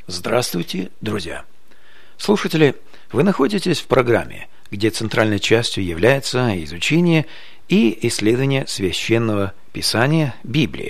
Здравствуйте, друзья! Слушатели, вы находитесь в программе, где центральной частью является изучение и исследование Священного Писания Библии.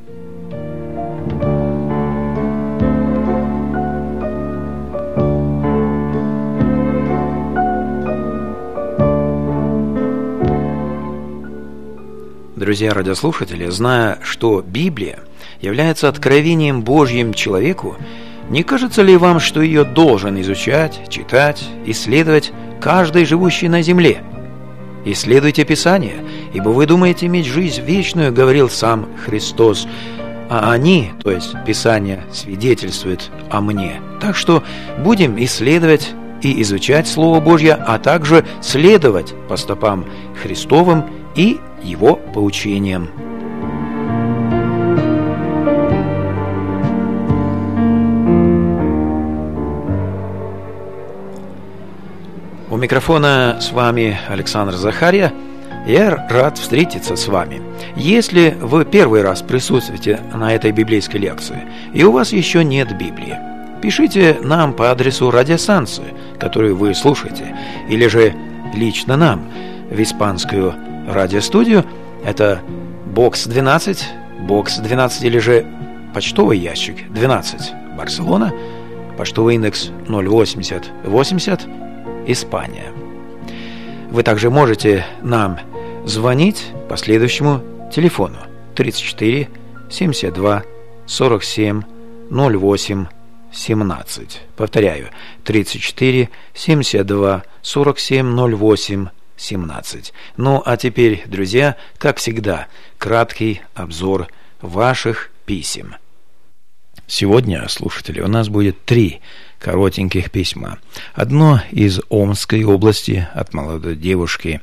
Друзья радиослушатели, зная, что Библия является откровением Божьим человеку, не кажется ли вам, что ее должен изучать, читать, исследовать каждый живущий на земле? Исследуйте Писание, ибо вы думаете иметь жизнь вечную, говорил сам Христос, а они, то есть Писание, свидетельствуют о мне. Так что будем исследовать и изучать Слово Божье, а также следовать по стопам Христовым и Его поучениям. У микрофона с вами Александр Захарья. Я рад встретиться с вами. Если вы первый раз присутствуете на этой библейской лекции, и у вас еще нет Библии, пишите нам по адресу радиостанции, которую вы слушаете, или же лично нам в испанскую радиостудию. Это бокс 12 или же почтовый ящик 12, Барселона, почтовый индекс 08080, Испания. Вы также можете нам звонить по следующему телефону 34 72 47 08 17. Повторяю, 34 72 47 08 17. Ну а теперь, друзья, как всегда, краткий обзор ваших писем. Сегодня, слушатели, у нас будет 3 коротеньких письма. Одно из Омской области от молодой девушки,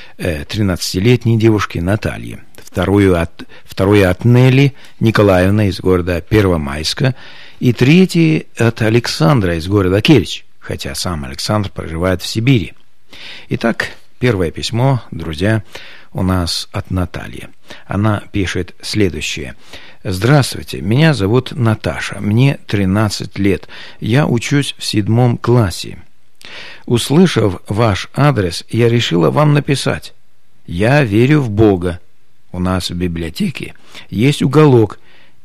13-летней девушки Натальи. Второе от Нелли Николаевны из города Первомайска. И третье от Александра из города Керчь, хотя сам Александр проживает в Сибири. Итак, первое письмо, друзья, у нас от Натальи. Она пишет следующее. Здравствуйте, меня зовут Наташа, мне 13 лет, я учусь в 7 классе. Услышав ваш адрес, я решила вам написать. Я верю в Бога. У нас в библиотеке есть уголок,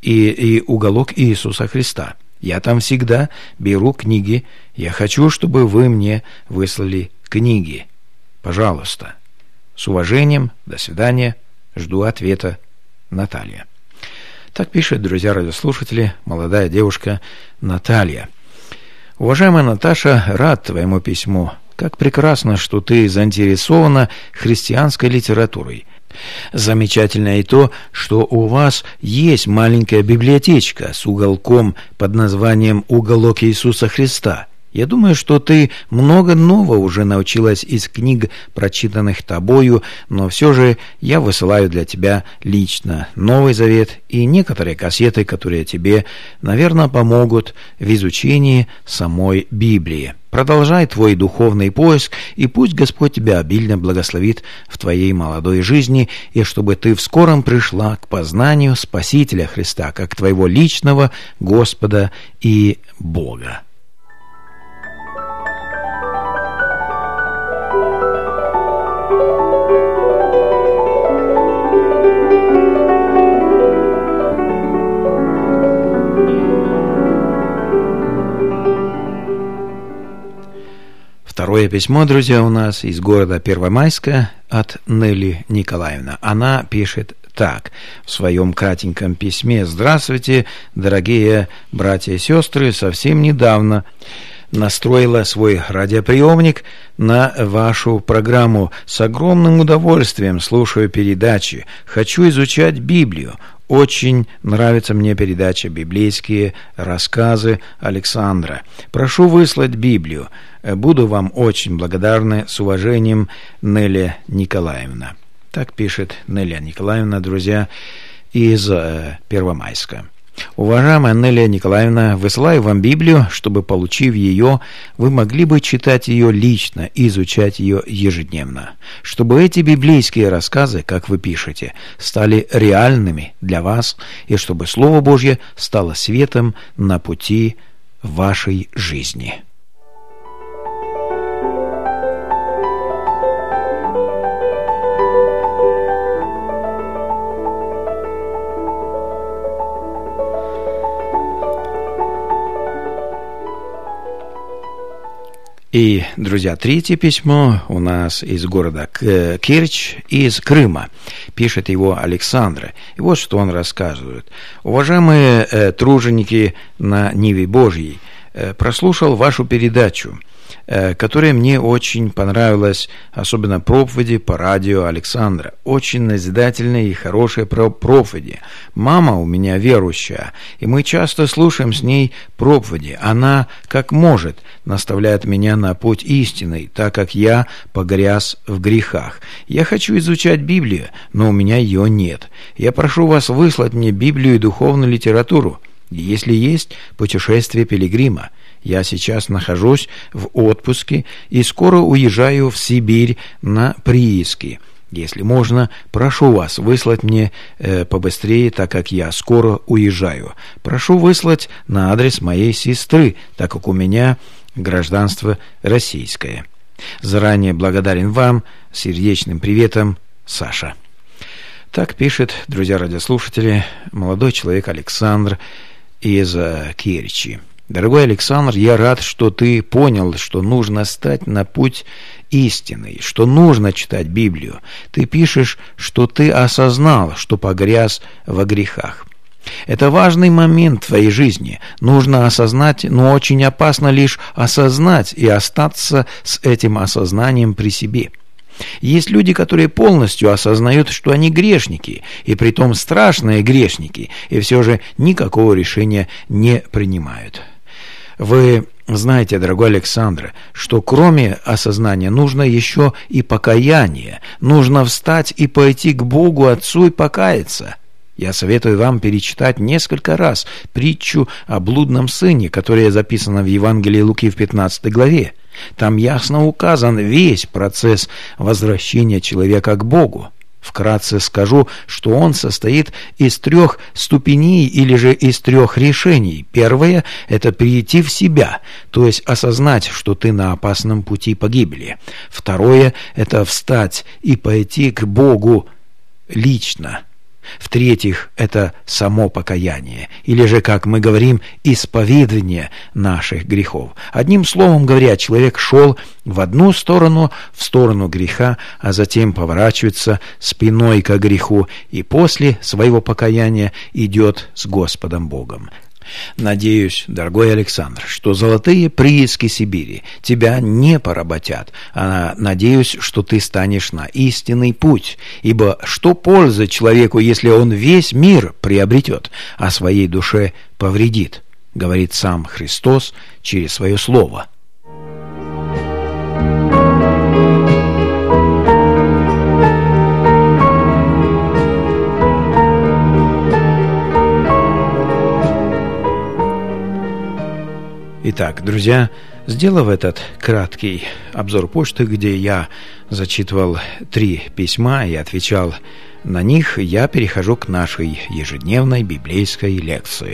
и уголок Иисуса Христа. Я там всегда беру книги. Я хочу, чтобы вы мне выслали книги. Пожалуйста. С уважением, до свидания. Жду ответа. Наталья. Так пишет, друзья радиослушатели, молодая девушка Наталья. Уважаемая Наташа, рад твоему письму. Как прекрасно, что ты заинтересована христианской литературой. Замечательно и то, что у вас есть маленькая библиотечка с уголком под названием «Уголок Иисуса Христа». Я думаю, что ты много нового уже научилась из книг, прочитанных тобою, но все же я высылаю для тебя лично Новый Завет и некоторые кассеты, которые тебе, наверное, помогут в изучении самой Библии. Продолжай твой духовный поиск, и пусть Господь тебя обильно благословит в твоей молодой жизни, и чтобы ты в скором пришла к познанию Спасителя Христа, как твоего личного Господа и Бога. Второе письмо, друзья, у нас из города Первомайска от Нелли Николаевны. Она пишет так в своем кратеньком письме. Здравствуйте, дорогие братья и сестры. Совсем недавно настроила свой радиоприемник на вашу программу. С огромным удовольствием слушаю передачи. Хочу изучать Библию. Очень нравится мне передача «Библейские рассказы» Александра. Прошу выслать Библию. Буду вам очень благодарна. С уважением, Нелли Николаевна. Так пишет Нелли Николаевна, друзья, из Первомайска. Уважаемая Нелли Николаевна, высылаю вам Библию, чтобы, получив ее, вы могли бы читать ее лично и изучать ее ежедневно. Чтобы эти библейские рассказы, как вы пишете, стали реальными для вас, и чтобы Слово Божье стало светом на пути вашей жизни. И, друзья, третье письмо у нас из города Керчь, из Крыма. Пишет его Александр. И вот что он рассказывает. «Уважаемые труженики на Ниве Божьей, прослушал вашу передачу, которая мне очень понравилась, особенно проповеди по радио Александра. Очень назидательные и хорошие проповеди. Мама у меня верующая, и мы часто слушаем с ней проповеди. Она, как может, наставляет меня на путь истинный, так как я погряз в грехах. Я хочу изучать Библию, но у меня ее нет. Я прошу вас выслать мне Библию и духовную литературу, если есть «Путешествие пилигрима». Я сейчас нахожусь в отпуске и скоро уезжаю в Сибирь на прииски. Если можно, прошу вас выслать мне побыстрее, так как я скоро уезжаю. Прошу выслать на адрес моей сестры, так как у меня гражданство российское. Заранее благодарен вам. Сердечным приветом, Саша». Так пишет, друзья радиослушатели, молодой человек Александр из Керчи. Дорогой Александр, я рад, что ты понял, что нужно стать на путь истинный, что нужно читать Библию. Ты пишешь, что ты осознал, что погряз во грехах. Это важный момент в твоей жизни. Нужно осознать, но очень опасно лишь осознать и остаться с этим осознанием при себе. Есть люди, которые полностью осознают, что они грешники, и притом страшные грешники, и все же никакого решения не принимают. Вы знаете, дорогой Александр, что кроме осознания нужно еще и покаяние. Нужно встать и пойти к Богу Отцу и покаяться. Я советую вам перечитать несколько раз притчу о блудном сыне, которая записана в Евангелии Луки в 15 главе. Там ясно указан весь процесс возвращения человека к Богу. Вкратце скажу, что он состоит из 3 ступеней или же из 3 решений. Первое – это прийти в себя, то есть осознать, что ты на опасном пути погибели. Второе – это встать и пойти к Богу лично. В-третьих, это само покаяние, или же, как мы говорим, исповедание наших грехов. Одним словом говоря, человек шел в одну сторону, в сторону греха, а затем поворачивается спиной к греху и после своего покаяния идет с Господом Богом. Надеюсь, дорогой Александр, что золотые прииски Сибири тебя не поработят, а надеюсь, что ты станешь на истинный путь, ибо что пользы человеку, если он весь мир приобретет, а своей душе повредит, говорит сам Христос через свое слово. Итак, друзья, сделав этот краткий обзор почты, где я зачитывал 3 письма и отвечал на них, я перехожу к нашей ежедневной библейской лекции.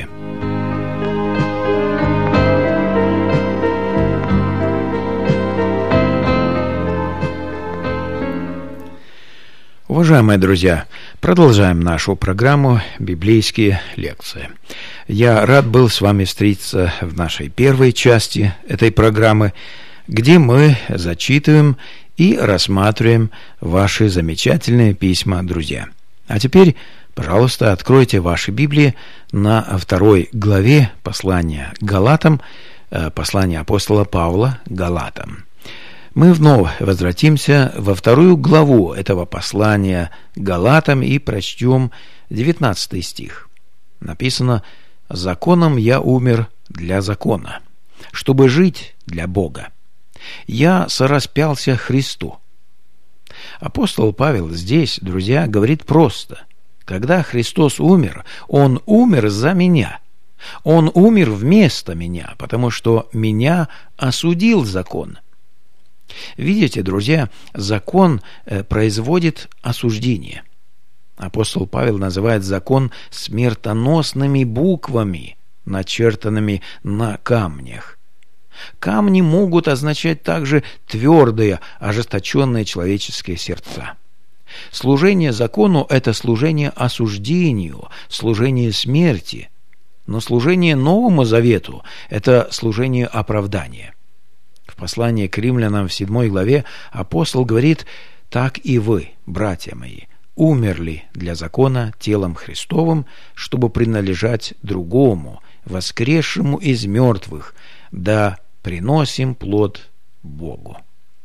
Уважаемые друзья, продолжаем нашу программу «Библейские лекции». Я рад был с вами встретиться в нашей первой части этой программы, где мы зачитываем и рассматриваем ваши замечательные письма, друзья. А теперь, пожалуйста, откройте ваши Библии на 2 главе послания Галатам, послания апостола Павла Галатам. Мы вновь возвратимся во 2 главу этого послания Галатам и прочтем 19 стих. Написано: «Законом я умер для закона, чтобы жить для Бога. Я сораспялся Христу». Апостол Павел здесь, друзья, говорит просто: когда Христос умер, Он умер за меня. Он умер вместо меня, потому что меня осудил закон. Видите, друзья, закон производит осуждение. Апостол Павел называет закон смертоносными буквами, начертанными на камнях. Камни могут означать также твердые, ожесточенные человеческие сердца. Служение закону – это служение осуждению, служение смерти, но служение Новому Завету – это служение оправдания. В послании к римлянам в 7 главе апостол говорит: «Так и вы, братья мои, умерли для закона телом Христовым, чтобы принадлежать другому, воскресшему из мертвых, да приносим плод Богу».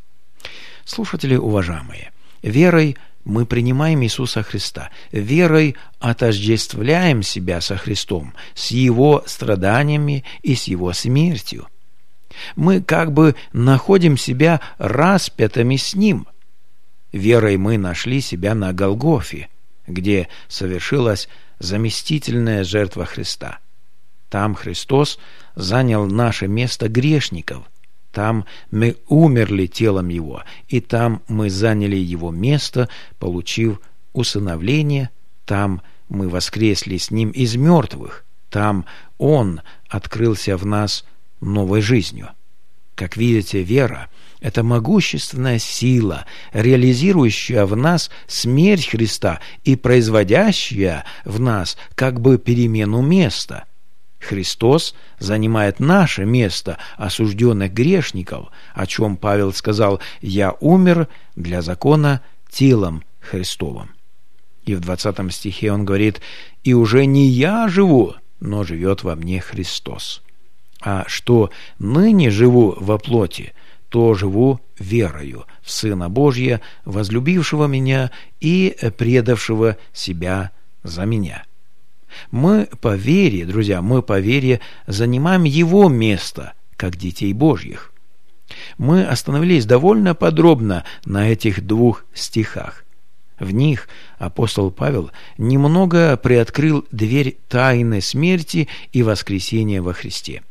Слушатели уважаемые, верой мы принимаем Иисуса Христа, верой отождествляем себя со Христом, с Его страданиями и с Его смертью. Мы как бы находим себя распятыми с Ним. Верой мы нашли себя на Голгофе, где совершилась заместительная жертва Христа. Там Христос занял наше место грешников. Там мы умерли телом Его, и там мы заняли Его место, получив усыновление. Там мы воскресли с Ним из мертвых. Там Он открылся в нас новой жизнью. Как видите, вера – это могущественная сила, реализующая в нас смерть Христа и производящая в нас как бы перемену места. Христос занимает наше место осужденных грешников, о чем Павел сказал: «Я умер для закона телом Христовым». И в 20 стихе он говорит: «И уже не я живу, но живет во мне Христос. А что ныне живу во плоти, то живу верою в Сына Божия, возлюбившего меня и предавшего себя за меня». Мы по вере, друзья, занимаем Его место, как детей Божьих. Мы остановились довольно подробно на этих 2 стихах. В них апостол Павел немного приоткрыл дверь тайны смерти и воскресения во Христе.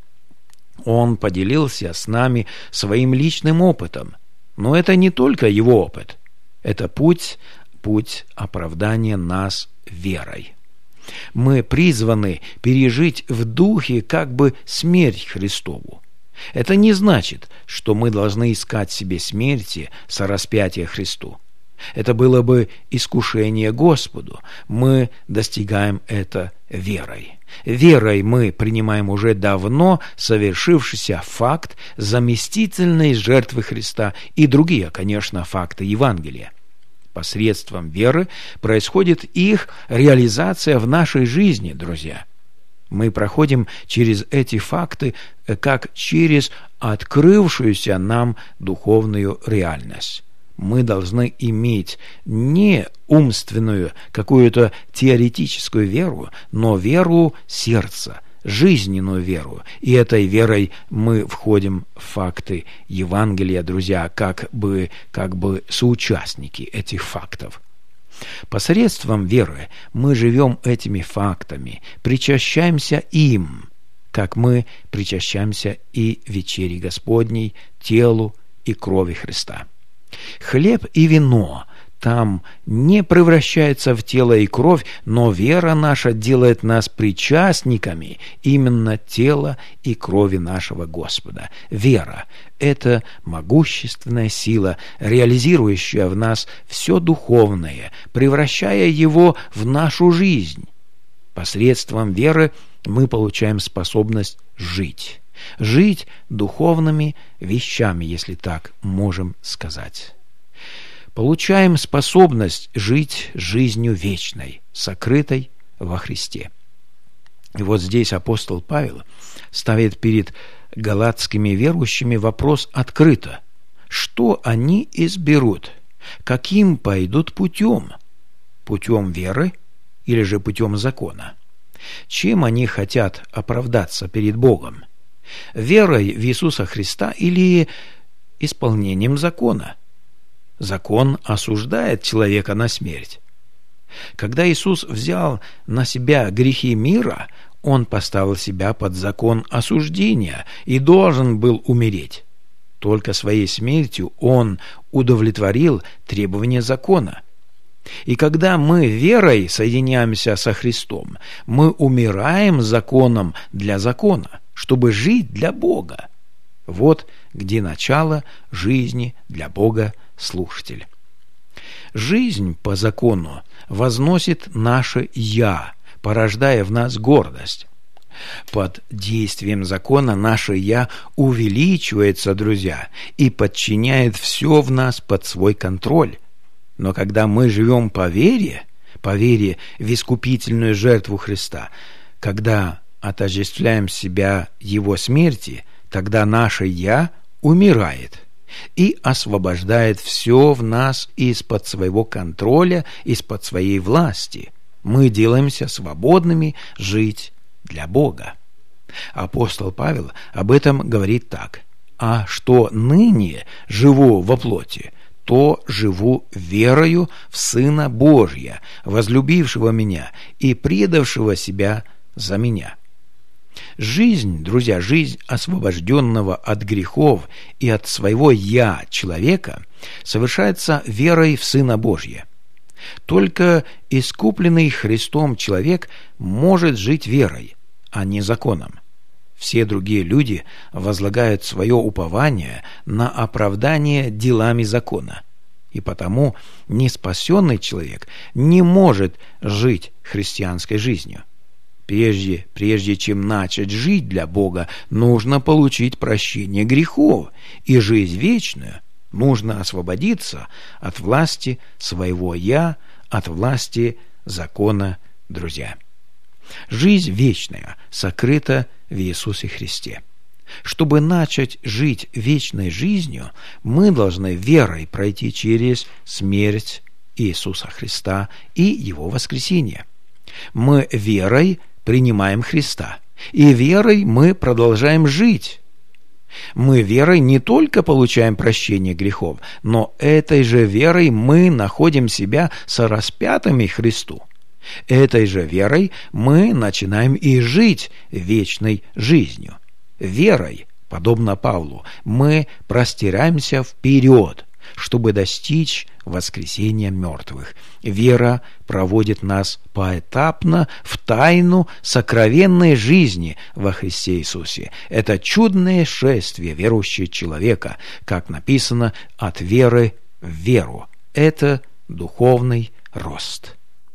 Он поделился с нами своим личным опытом, но это не только его опыт, это путь оправдания нас верой. Мы призваны пережить в духе как бы смерть Христову. Это не значит, что мы должны искать себе смерти со распятия Христу. Это было бы искушение Господу. Мы достигаем это верой. Верой мы принимаем уже давно совершившийся факт заместительной жертвы Христа и другие, конечно, факты Евангелия. Посредством веры происходит их реализация в нашей жизни, друзья. Мы проходим через эти факты как через открывшуюся нам духовную реальность. Мы должны иметь не умственную, какую-то теоретическую веру, но веру сердца, жизненную веру. И этой верой мы входим в факты Евангелия, друзья, как бы соучастники этих фактов. Посредством веры мы живем этими фактами, причащаемся им, как мы причащаемся и вечери Господней, телу и крови Христа. Хлеб и вино там не превращаются в тело и кровь, но вера наша делает нас причастниками именно тела и крови нашего Господа. Вера – это могущественная сила, реализующая в нас все духовное, превращая его в нашу жизнь. Посредством веры мы получаем способность жить духовными вещами, если так можем сказать. Получаем способность жить жизнью вечной, сокрытой во Христе. И вот здесь апостол Павел ставит перед галатскими верующими вопрос открыто: что они изберут, каким пойдут путем? Путем веры или же путем закона? Чем они хотят оправдаться перед Богом? Верой в Иисуса Христа или исполнением закона? Закон осуждает человека на смерть. Когда Иисус взял на себя грехи мира, Он поставил себя под закон осуждения и должен был умереть. Только своей смертью Он удовлетворил требования закона. И когда мы верой соединяемся со Христом, мы умираем законом для закона, чтобы жить для Бога. Вот где начало жизни для Бога, слушатель. Жизнь по закону возносит наше «я», порождая в нас гордость. Под действием закона наше «я» увеличивается, друзья, и подчиняет все в нас под свой контроль. Но когда мы живем по вере в искупительную жертву Христа, когда отождествляем себя Его смерти, тогда наше «я» умирает и освобождает все в нас из-под своего контроля, из-под своей власти. Мы делаемся свободными жить для Бога. Апостол Павел об этом говорит так: «А что ныне живу во плоти, то живу верою в Сына Божия, возлюбившего меня и предавшего себя за меня». Жизнь, друзья, жизнь освобожденного от грехов и от своего «я» человека совершается верой в Сына Божия. Только искупленный Христом человек может жить верой, а не законом. Все другие люди возлагают свое упование на оправдание делами закона. И потому неспасенный человек не может жить христианской жизнью. Прежде чем начать жить для Бога, нужно получить прощение грехов и жизнь вечную. Нужно освободиться от власти своего «я», от власти закона, друзья. Жизнь вечная сокрыта в Иисусе Христе. Чтобы начать жить вечной жизнью, мы должны верой пройти через смерть Иисуса Христа и Его воскресение. Мы верой принимаем Христа, и верой мы продолжаем жить. Мы верой не только получаем прощение грехов, но этой же верой мы находим себя сораспятыми Христу. Этой же верой мы начинаем и жить вечной жизнью. Верой, подобно Павлу, мы простираемся вперед, чтобы достичь воскресения мертвых. Вера проводит нас поэтапно в тайну сокровенной жизни во Христе Иисусе. Это чудное шествие верующего человека, как написано, от веры в веру. Это духовный рост.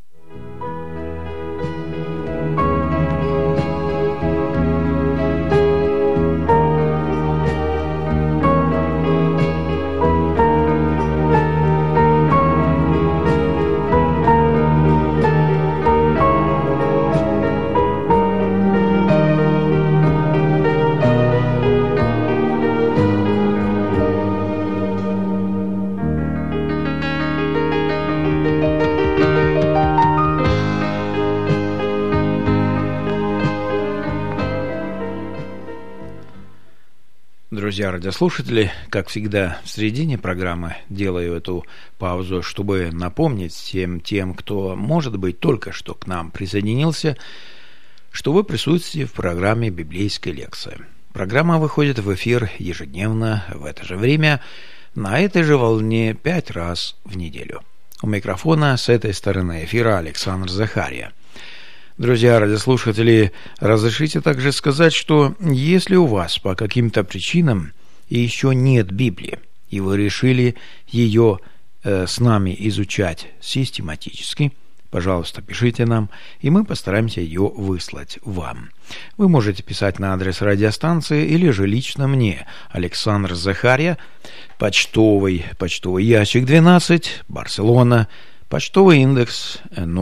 Друзья радиослушатели, как всегда, в середине программы делаю эту паузу, чтобы напомнить всем тем, кто, может быть, только что к нам присоединился, что вы присутствуете в программе «Библейская лекция». Программа выходит в эфир ежедневно в это же время, на этой же волне 5 раз в неделю. У микрофона с этой стороны эфира Александр Захария. Друзья радиослушатели, разрешите также сказать, что если у вас по каким-то причинам еще нет Библии, и вы решили ее с нами изучать систематически, пожалуйста, пишите нам, и мы постараемся ее выслать вам. Вы можете писать на адрес радиостанции или же лично мне, Александр Захария, почтовый ящик 12, Барселона, почтовый индекс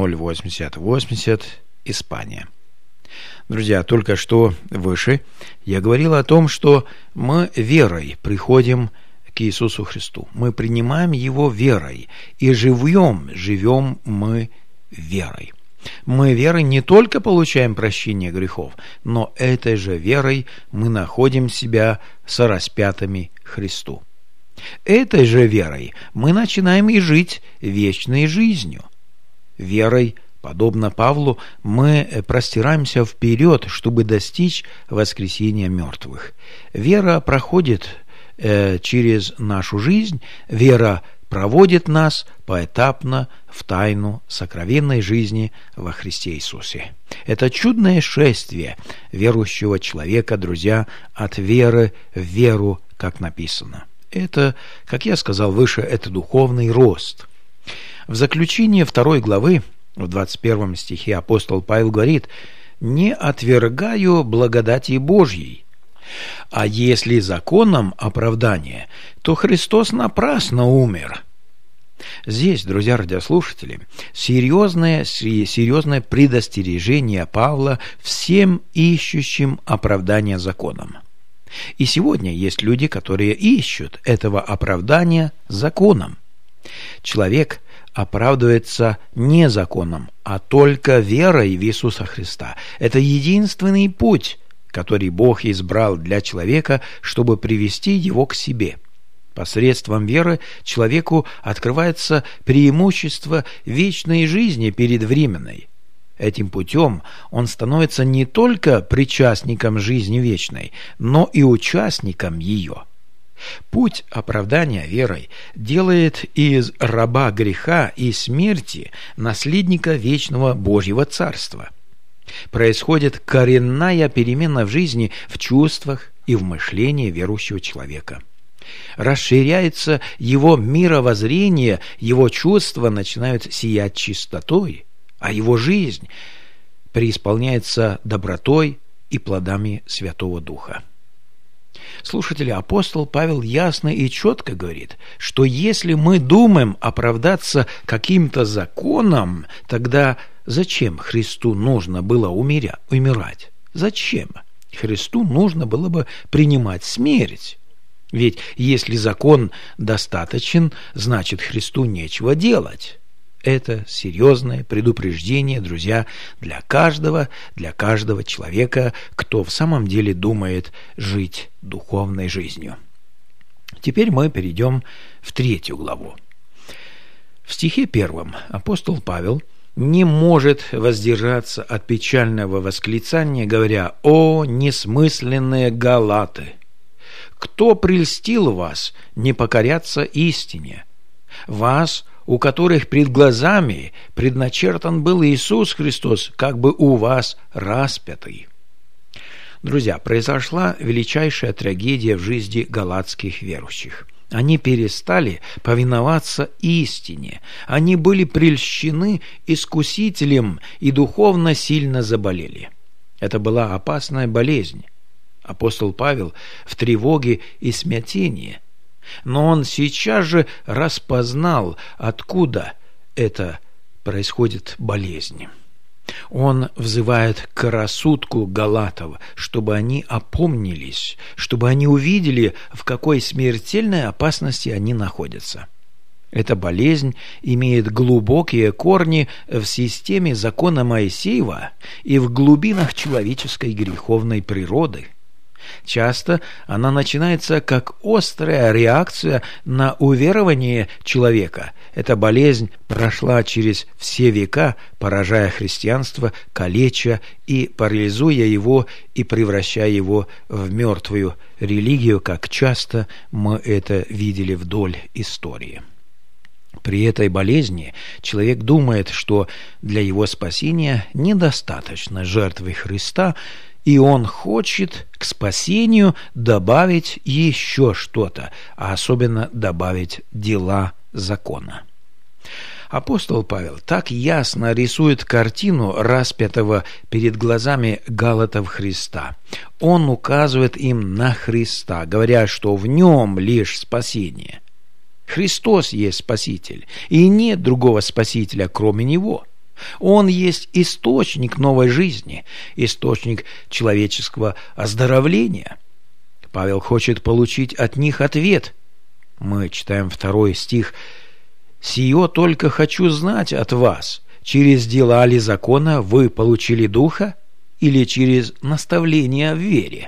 08080, Испания. Друзья, только что выше я говорил о том, что мы верой приходим к Иисусу Христу. Мы принимаем Его верой и живем мы верой. Мы верой не только получаем прощение грехов, но этой же верой мы находим себя сораспятыми Христу. Этой же верой мы начинаем и жить вечной жизнью. Верой, подобно Павлу, мы простираемся вперед, чтобы достичь воскресения мертвых. Вера проходит через нашу жизнь, вера проводит нас поэтапно в тайну сокровенной жизни во Христе Иисусе. Это чудное шествие верующего человека, друзья, от веры в веру, как написано. Это, как я сказал выше, это духовный рост. В заключение 2 главы, в 21 стихе апостол Павел говорит: «Не отвергаю благодати Божьей, а если законом оправдание, то Христос напрасно умер». Здесь, друзья радиослушатели, серьезное предостережение Павла всем ищущим оправдания законом. И сегодня есть люди, которые ищут этого оправдания законом. Человек оправдывается не законом, а только верой в Иисуса Христа. Это единственный путь, который Бог избрал для человека, чтобы привести его к себе. Посредством веры человеку открывается преимущество вечной жизни перед временной. Этим путем он становится не только причастником жизни вечной, но и участником ее. Путь оправдания верой делает из раба греха и смерти наследника вечного Божьего Царства. Происходит коренная перемена в жизни, в чувствах и в мышлении верующего человека. Расширяется его мировоззрение, его чувства начинают сиять чистотой, а его жизнь преисполняется добротой и плодами Святого Духа. Слушатели, апостол Павел ясно и четко говорит, что если мы думаем оправдаться каким-то законом, тогда зачем Христу нужно было умирать? Зачем? Христу нужно было бы принимать смерть. Ведь если закон достаточен, значит Христу нечего делать. Это серьезное предупреждение, друзья, для каждого человека, кто в самом деле думает жить духовной жизнью. Теперь мы перейдем в 3 главу. В стихе 1 апостол Павел не может воздержаться от печального восклицания, говоря: «О, несмысленные галаты! Кто прельстил вас не покоряться истине? Вас, у которых пред глазами предначертан был Иисус Христос, как бы у вас распятый». Друзья, произошла величайшая трагедия в жизни галатских верующих. Они перестали повиноваться истине. Они были прельщены искусителем и духовно сильно заболели. Это была опасная болезнь. Апостол Павел в тревоге и смятении. Но он сейчас же распознал, откуда это происходит болезнь. Он взывает к рассудку галатов, чтобы они опомнились, чтобы они увидели, в какой смертельной опасности они находятся. Эта болезнь имеет глубокие корни в системе закона Моисеева и в глубинах человеческой греховной природы. Часто она начинается как острая реакция на уверование человека. Эта болезнь прошла через все века, поражая христианство, калеча и парализуя его и превращая его в мертвую религию, как часто мы это видели вдоль истории. При этой болезни человек думает, что для его спасения недостаточно жертвы Христа, и он хочет к спасению добавить еще что-то, а особенно добавить дела закона. Апостол Павел так ясно рисует картину распятого перед глазами галатов Христа. Он указывает им на Христа, говоря, что в нем лишь спасение. Христос есть Спаситель, и нет другого Спасителя, кроме Него. Он есть источник новой жизни, источник человеческого оздоровления. Павел хочет получить от них ответ. Мы читаем 2 стих. «Сие только хочу знать от вас, через дела ли закона вы получили Духа, или через наставление в вере?»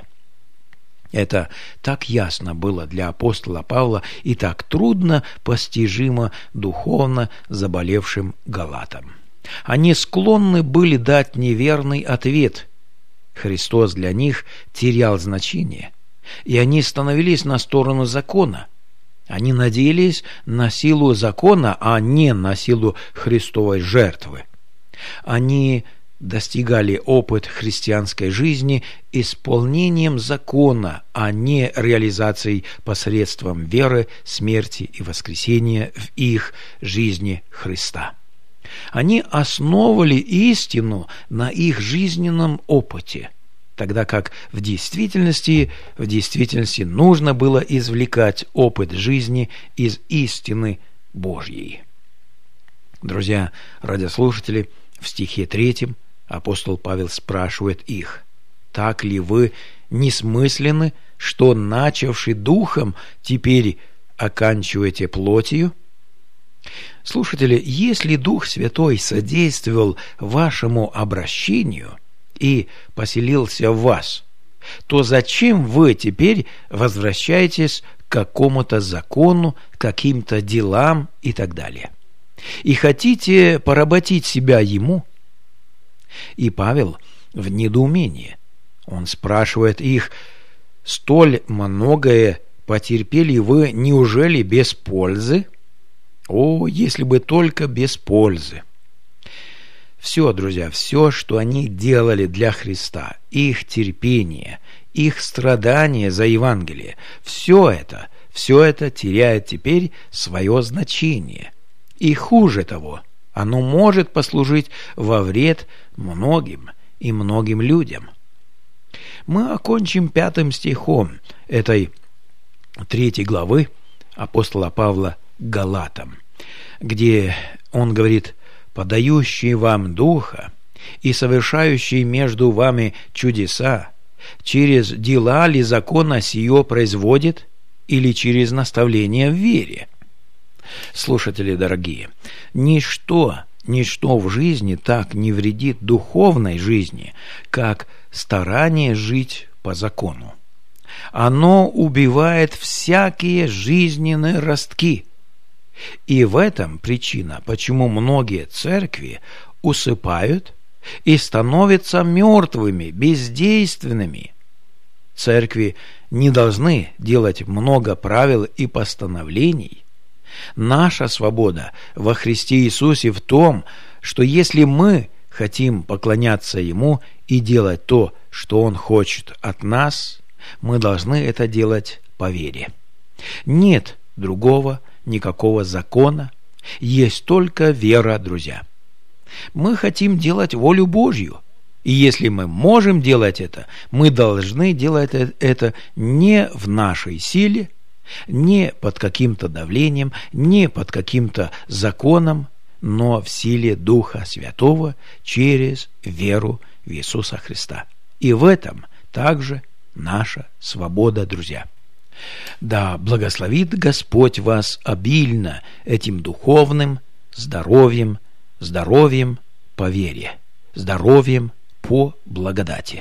Это так ясно было для апостола Павла и так трудно постижимо духовно заболевшим галатам. Они склонны были дать неверный ответ. Христос для них терял значение, и они становились на сторону закона. Они надеялись на силу закона, а не на силу Христовой жертвы. Они достигали опыт христианской жизни исполнением закона, а не реализацией посредством веры, смерти и воскресения в их жизни Христа. Они основывали истину на их жизненном опыте, тогда как в действительности нужно было извлекать опыт жизни из истины Божьей. Друзья, радиослушатели, в стихе 3 апостол Павел спрашивает их: «Так ли вы несмысленны, что, начавши духом, теперь оканчиваете плотью?» Слушатели, если Дух Святой содействовал вашему обращению и поселился в вас, то зачем вы теперь возвращаетесь к какому-то закону, к каким-то делам и так далее? И хотите поработить себя ему? И Павел в недоумении. Он спрашивает их: «Столь многое потерпели вы, неужели без пользы?» О, если бы только без пользы! Все, друзья, все, что они делали для Христа, их терпение, их страдания за Евангелие, все это теряет теперь свое значение. И хуже того, оно может послужить во вред многим и многим людям. Мы окончим 5 стихом этой 3 главы апостола Павла Галатам, где он говорит: «Подающий вам Духа и совершающий между вами чудеса, через дела ли закона сие производит, или через наставление в вере?» Слушатели дорогие, ничто в жизни так не вредит духовной жизни, как старание жить по закону. Оно убивает всякие жизненные ростки. И в этом причина, почему многие церкви усыпают и становятся мертвыми, бездейственными. Церкви не должны делать много правил и постановлений. Наша свобода во Христе Иисусе в том, что если мы хотим поклоняться Ему и делать то, что Он хочет от нас, мы должны это делать по вере. Нет никакого закона, есть только вера, друзья. Мы хотим делать волю Божью, и если мы можем делать это, мы должны делать это не в нашей силе, не под каким-то давлением, не под каким-то законом, но в силе Духа Святого через веру в Иисуса Христа. И в этом также наша свобода, друзья. Да благословит Господь вас обильно этим духовным здоровьем по вере, здоровьем по благодати.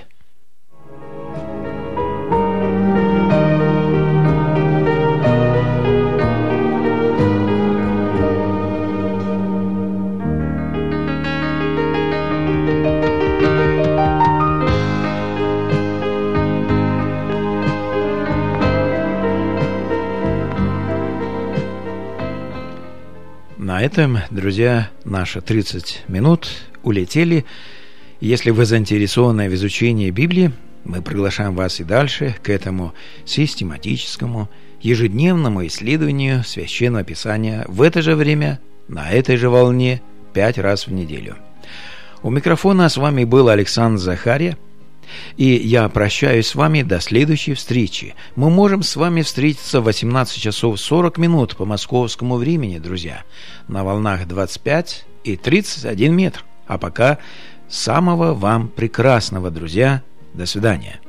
На этом, друзья, наши 30 минут улетели. Если вы заинтересованы в изучении Библии, мы приглашаем вас и дальше к этому систематическому, ежедневному исследованию Священного Писания в это же время, на этой же волне, 5 раз в неделю. У микрофона с вами был Александр Захария, и я прощаюсь с вами до следующей встречи. Мы можем с вами встретиться в 18 часов 40 минут по московскому времени, друзья, на волнах 25 и 31 метр. А пока самого вам прекрасного, друзья. До свидания.